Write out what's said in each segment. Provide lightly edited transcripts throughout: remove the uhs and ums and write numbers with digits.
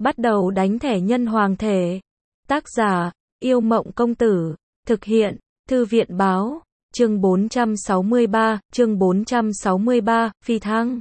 Bắt đầu đánh thẻ nhân hoàng thể. Tác giả, Yêu Mộng Công Tử. Thực hiện, Thư viện Báo. Chương 463, Phi thăng.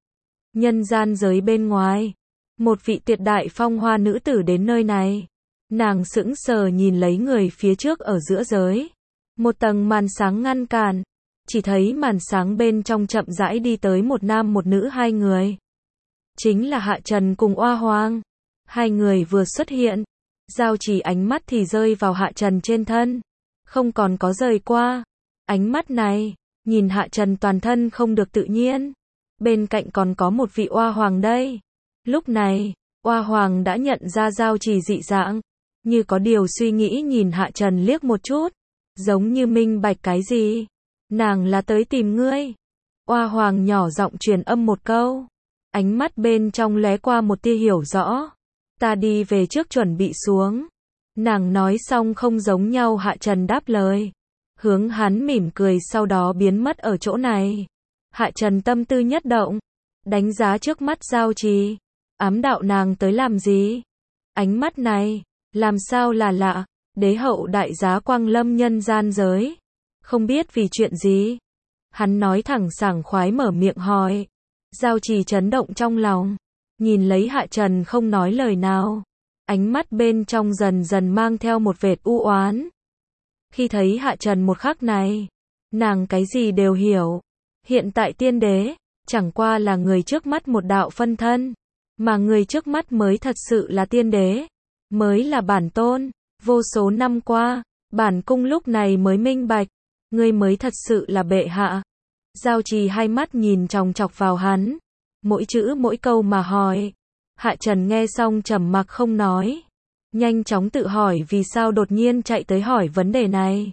Nhân gian giới bên ngoài. Một vị tuyệt đại phong hoa nữ tử đến nơi này. Nàng sững sờ nhìn lấy người phía trước ở giữa giới. Một tầng màn sáng ngăn cản. Chỉ thấy màn sáng bên trong chậm rãi đi tới một nam một nữ hai người. Chính là Hạ Trần cùng Oa Hoàng. Hai người vừa xuất hiện. Giao Chỉ ánh mắt thì rơi vào Hạ Trần trên thân. Không còn có rời qua. Ánh mắt này, nhìn Hạ Trần toàn thân không được tự nhiên. Bên cạnh còn có một vị Oa Hoàng đây. Lúc này, Oa Hoàng đã nhận ra Giao Chỉ dị dạng. Như có điều suy nghĩ nhìn Hạ Trần liếc một chút. Giống như minh bạch cái gì. Nàng là tới tìm ngươi. Oa Hoàng nhỏ giọng truyền âm một câu. Ánh mắt bên trong lóe qua một tia hiểu rõ. Ta đi về trước chuẩn bị xuống. Nàng nói xong không giống nhau Hạ Trần đáp lời. Hướng hắn mỉm cười sau đó biến mất ở chỗ này. Hạ Trần tâm tư nhất động. Đánh giá trước mắt Giao Trì. Ám đạo nàng tới làm gì? Ánh mắt này, làm sao là lạ. Đế hậu đại giá quang lâm nhân gian giới. Không biết vì chuyện gì. Hắn nói thẳng sảng khoái mở miệng hỏi. Giao Trì chấn động trong lòng. Nhìn lấy Hạ Trần không nói lời nào. Ánh mắt bên trong dần dần mang theo một vệt u oán. Khi thấy Hạ Trần một khắc này, nàng cái gì đều hiểu. Hiện tại tiên đế, chẳng qua là người trước mắt một đạo phân thân. Mà người trước mắt mới thật sự là tiên đế. Mới là bản tôn. Vô số năm qua, bản cung lúc này mới minh bạch. Ngươi mới thật sự là bệ hạ. Giao Trì hai mắt nhìn chòng chọc vào hắn. Mỗi chữ mỗi câu mà hỏi. Hạ Trần nghe xong trầm mặc không nói. Nhanh chóng tự hỏi vì sao đột nhiên chạy tới hỏi vấn đề này.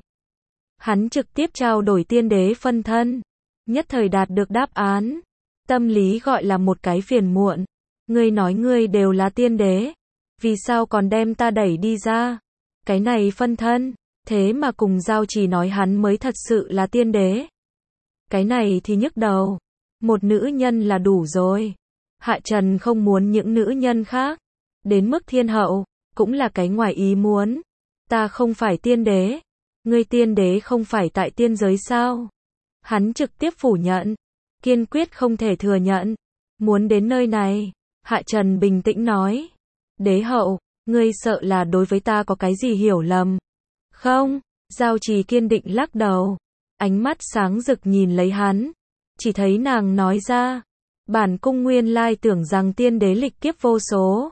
Hắn trực tiếp trao đổi tiên đế phân thân. Nhất thời đạt được đáp án. Tâm lý gọi là một cái phiền muộn. Ngươi nói ngươi đều là tiên đế. Vì sao còn đem ta đẩy đi ra? Cái này phân thân. Thế mà cùng Giao Trì nói hắn mới thật sự là tiên đế. Cái này thì nhức đầu. Một nữ nhân là đủ rồi. Hạ Trần không muốn những nữ nhân khác. Đến mức thiên hậu, cũng là cái ngoài ý muốn. Ta không phải tiên đế. Ngươi tiên đế không phải tại tiên giới sao? Hắn trực tiếp phủ nhận. Kiên quyết không thể thừa nhận. Muốn đến nơi này. Hạ Trần bình tĩnh nói. Đế hậu, ngươi sợ là đối với ta có cái gì hiểu lầm. Không, Giao Trì kiên định lắc đầu. Ánh mắt sáng rực nhìn lấy hắn. Chỉ thấy nàng nói ra. Bản cung nguyên lai tưởng rằng tiên đế lịch kiếp vô số.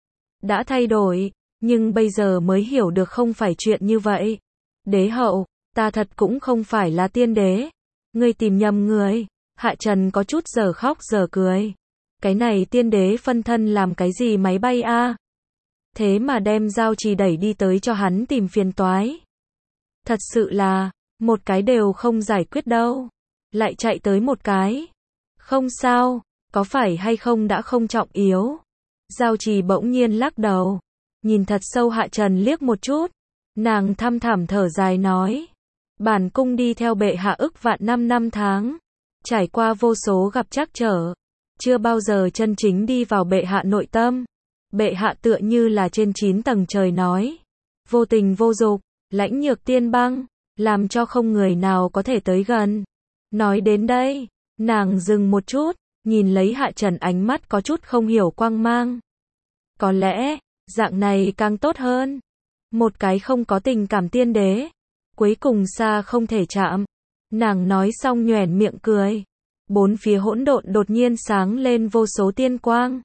Đã thay đổi, nhưng bây giờ mới hiểu được không phải chuyện như vậy. Đế hậu, ta thật cũng không phải là tiên đế. Ngươi tìm nhầm người. Hạ Trần có chút giờ khóc giờ cười. Cái này tiên đế phân thân làm cái gì máy bay a? Thế mà đem Giao Trì đẩy đi tới cho hắn tìm phiền toái. Thật sự là, một cái đều không giải quyết đâu. Lại chạy tới một cái. Không sao, có phải hay không đã không trọng yếu. Giao Trì bỗng nhiên lắc đầu. Nhìn thật sâu Hạ Trần liếc một chút. Nàng thăm thẳm thở dài nói. Bản cung đi theo bệ hạ ức vạn năm tháng. Trải qua vô số gặp trắc trở. Chưa bao giờ chân chính đi vào bệ hạ nội tâm. Bệ hạ tựa như là trên 9 tầng trời nói. Vô tình vô dục, lãnh nhược tiên băng. Làm cho không người nào có thể tới gần. Nói đến đây, nàng dừng một chút. Nhìn lấy Hạ Trần ánh mắt có chút không hiểu quang mang. Có lẽ, dạng này càng tốt hơn. Một cái không có tình cảm tiên đế. Cuối cùng xa không thể chạm. Nàng nói xong nhoẻn miệng cười. Bốn phía hỗn độn đột nhiên sáng lên vô số tiên quang.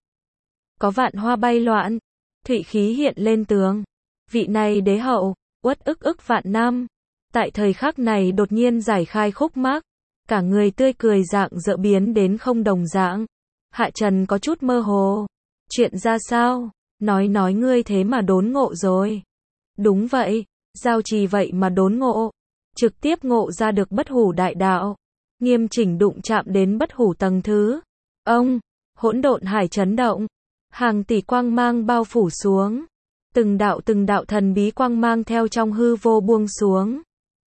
Có vạn hoa bay loạn. Thụy khí hiện lên tường. Vị này đế hậu, uất ức vạn năm. Tại thời khắc này đột nhiên giải khai khúc mắc. Cả người tươi cười dạng dỡ biến đến không đồng dạng. Hạ Trần có chút mơ hồ. Chuyện ra sao? Nói ngươi thế mà đốn ngộ rồi. Đúng vậy, Giao Trì vậy mà đốn ngộ. Trực tiếp ngộ ra được bất hủ đại đạo. Nghiêm chỉnh đụng chạm đến bất hủ tầng thứ. Ông, hỗn độn hải chấn động. Hàng tỷ quang mang bao phủ xuống. Từng đạo thần bí quang mang theo trong hư vô buông xuống.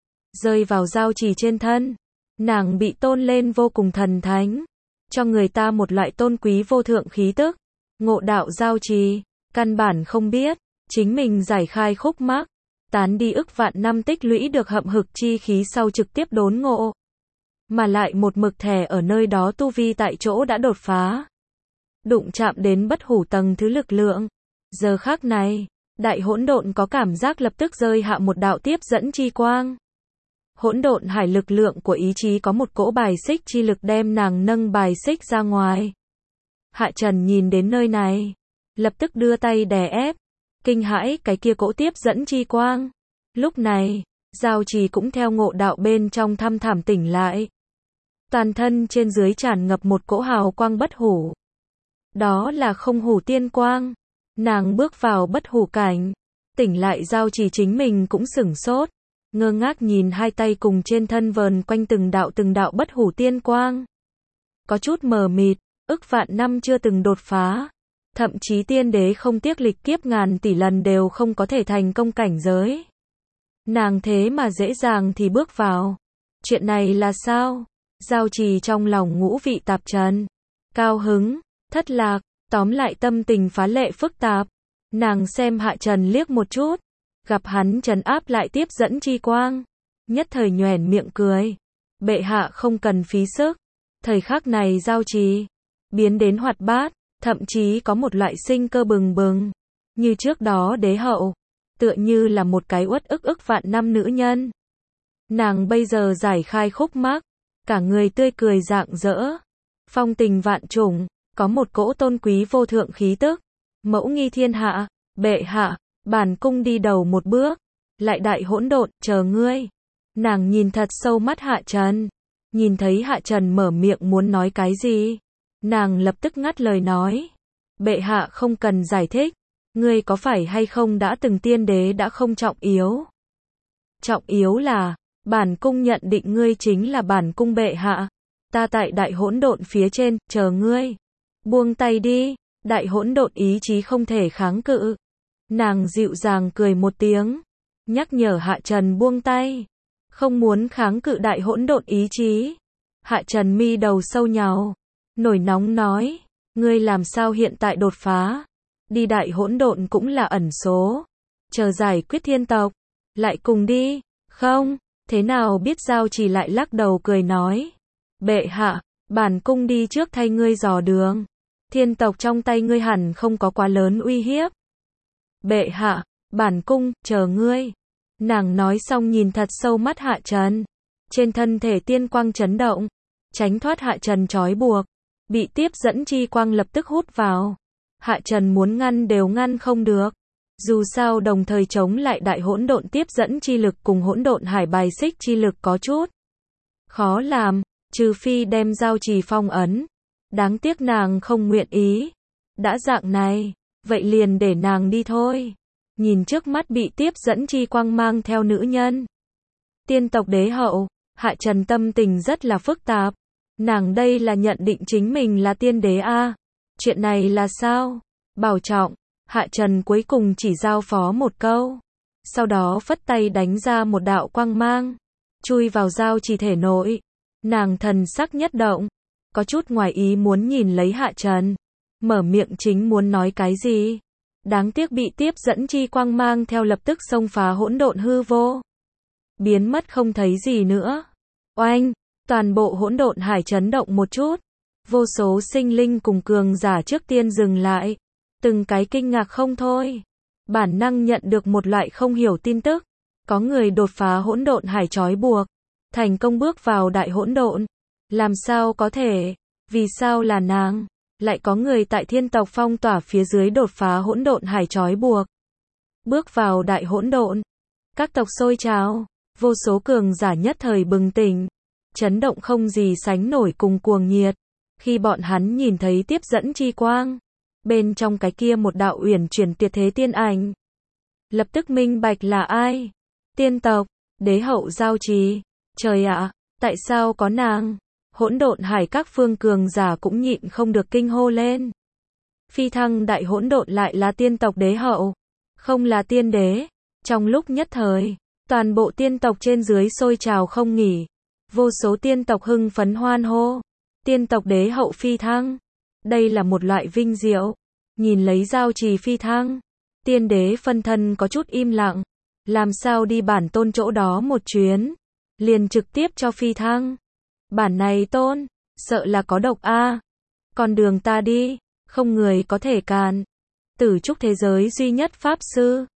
Rơi vào Giao Trì trên thân. Nàng bị tôn lên vô cùng thần thánh. Cho người ta một loại tôn quý vô thượng khí tức. Ngộ đạo Giao Trì. căn bản không biết, chính mình giải khai khúc mắc, tán đi ức vạn năm tích lũy được hậm hực chi khí sau trực tiếp đốn ngộ. Mà lại một mực thẻ ở nơi đó tu vi tại chỗ đã đột phá. Đụng chạm đến bất hủ tầng thứ lực lượng. Giờ khắc này, đại hỗn độn có cảm giác lập tức rơi hạ một đạo tiếp dẫn chi quang. Hỗn độn hải lực lượng của ý chí có một cỗ bài xích chi lực đem nàng nâng bài xích ra ngoài. Hạ Trần nhìn đến nơi này, lập tức đưa tay đè ép, kinh hãi cái kia cỗ tiếp dẫn chi quang. Lúc này, Giao Trì cũng theo ngộ đạo bên trong thăm thẳm tỉnh lại. Toàn thân trên dưới tràn ngập một cỗ hào quang bất hủ. Đó là không hủ tiên quang. Nàng bước vào bất hủ cảnh. Tỉnh lại Giao Trì chính mình cũng sửng sốt. Ngơ ngác nhìn hai tay cùng trên thân vờn quanh từng đạo bất hủ tiên quang. Có chút mờ mịt, ức vạn năm chưa từng đột phá. Thậm chí tiên đế không tiếc lịch kiếp ngàn tỷ lần đều không có thể thành công cảnh giới. Nàng thế mà dễ dàng thì bước vào. Chuyện này là sao? Giao Trì trong lòng ngũ vị tạp trần. Cao hứng, thất lạc, tóm lại tâm tình phá lệ phức tạp. Nàng xem Hạ Trần liếc một chút. Gặp hắn trấn áp lại tiếp dẫn chi quang. Nhất thời nhoẻn miệng cười. Bệ hạ không cần phí sức. Thời khắc này Giao Trì biến đến hoạt bát, thậm chí có một loại sinh cơ bừng bừng. Như trước đó đế hậu, tựa như là một cái uất ức vạn năm nữ nhân. Nàng bây giờ giải khai khúc mắc, cả người tươi cười rạng rỡ, phong tình vạn trùng, có một cỗ tôn quý vô thượng khí tức. Mẫu nghi thiên hạ, bệ hạ, bản cung đi đầu một bước, lại đại hỗn độn, chờ ngươi. Nàng nhìn thật sâu mắt Hạ Trần, nhìn thấy Hạ Trần mở miệng muốn nói cái gì, nàng lập tức ngắt lời nói. Bệ hạ không cần giải thích, ngươi có phải hay không đã từng tiên đế đã không trọng yếu. Trọng yếu là, bản cung nhận định ngươi chính là bản cung bệ hạ. Ta tại đại hỗn độn phía trên, chờ ngươi. Buông tay đi, đại hỗn độn ý chí không thể kháng cự. Nàng dịu dàng cười một tiếng, nhắc nhở Hạ Trần buông tay. Không muốn kháng cự đại hỗn độn ý chí. Hạ Trần mi đầu sâu nhàu, nổi nóng nói, ngươi làm sao hiện tại đột phá? Đi đại hỗn độn cũng là ẩn số. Chờ giải quyết thiên tộc, lại cùng đi. Không, thế nào biết Giao Trì lại lắc đầu cười nói. Bệ hạ, bản cung đi trước thay ngươi dò đường. Thiên tộc trong tay ngươi hẳn không có quá lớn uy hiếp. Bệ hạ, bản cung, chờ ngươi. Nàng nói xong nhìn thật sâu mắt Hạ Trần. Trên thân thể tiên quang chấn động, tránh thoát Hạ Trần trói buộc. Bị tiếp dẫn chi quang lập tức hút vào. Hạ Trần muốn ngăn đều ngăn không được. Dù sao đồng thời chống lại đại hỗn độn tiếp dẫn chi lực cùng hỗn độn hải bài xích chi lực có chút khó làm, trừ phi đem Giao Trì phong ấn. Đáng tiếc nàng không nguyện ý. Đã dạng này, vậy liền để nàng đi thôi. Nhìn trước mắt bị tiếp dẫn chi quang mang theo nữ nhân. Tiên tộc đế hậu, Hạ Trần tâm tình rất là phức tạp. Nàng đây là nhận định chính mình là tiên đế a. Chuyện này là sao? Bảo trọng. Hạ Trần cuối cùng chỉ giao phó một câu. Sau đó phất tay đánh ra một đạo quang mang. Chui vào Giao Trì thể nội. Nàng thần sắc nhất động. Có chút ngoài ý muốn nhìn lấy Hạ Trần. Mở miệng chính muốn nói cái gì. Đáng tiếc bị tiếp dẫn chi quang mang theo lập tức xông phá hỗn độn hư vô. Biến mất không thấy gì nữa. Oanh, toàn bộ hỗn độn hải chấn động một chút. Vô số sinh linh cùng cường giả trước tiên dừng lại. Từng cái kinh ngạc không thôi. Bản năng nhận được một loại không hiểu tin tức. Có người đột phá hỗn độn hải trói buộc. Thành công bước vào đại hỗn độn. Làm sao có thể? Vì sao là nàng? Lại có người tại thiên tộc phong tỏa phía dưới đột phá hỗn độn hải trói buộc. Bước vào đại hỗn độn. Các tộc sôi trào. Vô số cường giả nhất thời bừng tỉnh. Chấn động không gì sánh nổi cùng cuồng nhiệt. Khi bọn hắn nhìn thấy tiếp dẫn chi quang. Bên trong cái kia một đạo uyển chuyển tuyệt thế tiên ảnh. Lập tức minh bạch là ai? Tiên tộc, đế hậu Giao Trì. Trời ạ, tại sao có nàng? Hỗn độn hải các phương cường giả cũng nhịn không được kinh hô lên. Phi thăng đại hỗn độn lại là tiên tộc đế hậu, không là tiên đế. Trong lúc nhất thời, toàn bộ tiên tộc trên dưới sôi trào không nghỉ. Vô số tiên tộc hưng phấn hoan hô. Tiên tộc đế hậu phi thăng. Đây là một loại vinh diệu. nhìn lấy giao trì phi thăng. Tiên đế phân thân có chút im lặng, làm sao đi bản tôn chỗ đó một chuyến, liền trực tiếp cho phi thăng. Bản này tôn, sợ là có độc a. Con đường ta đi, không người có thể cản. Tử trúc thế giới duy nhất pháp sư,